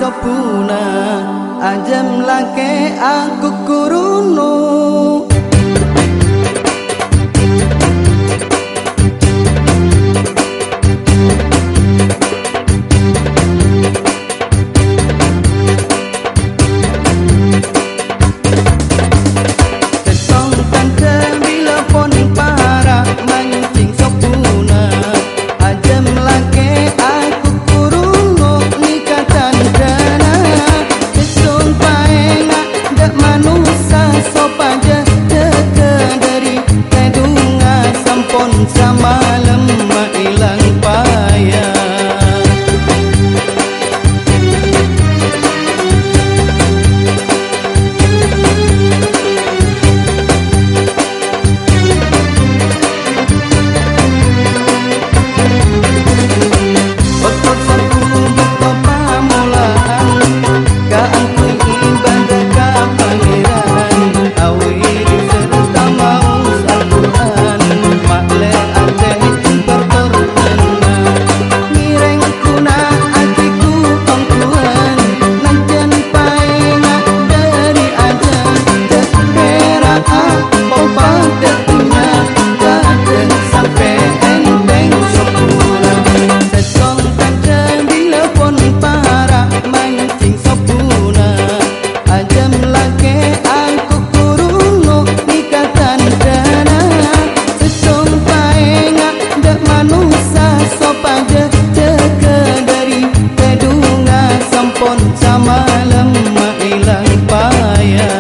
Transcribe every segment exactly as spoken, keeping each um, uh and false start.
sopuna ajam lake aku kurunu. Samalam mailang payah otot saku beto pamulaan kaangku ibadah ka pangeran awil serta mau Al-Quran makle ate berkorban mireng kuna atiku pangkuan nanjan paenga dari aja terperak popa detunya kadang sampai enteng sopura setong kaca bila pon para mancing sopuna ajam lake aku kurunu nikatan dana setong paenga dak manusia sopaja jaga dari kedunga sampon samalam mailang payah.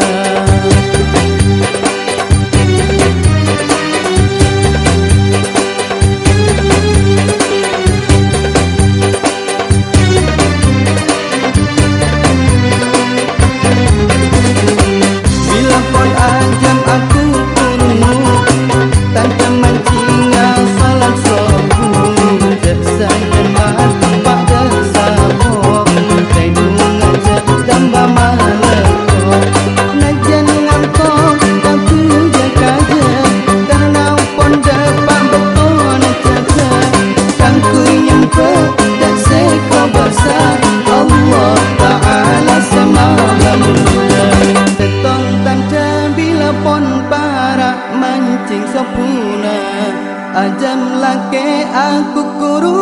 Bila pon ajam aku kurunu tanpa mancing salam sopu desa jemaat pada sabok kedung aja tambah maleko najan ngangkok aku jaga karena pon depan beton jaga kangkui nyempe tak seko basa Allah Ta'ala semalam setong tanda bila pon para mancing sopuna ajam lake aku kuru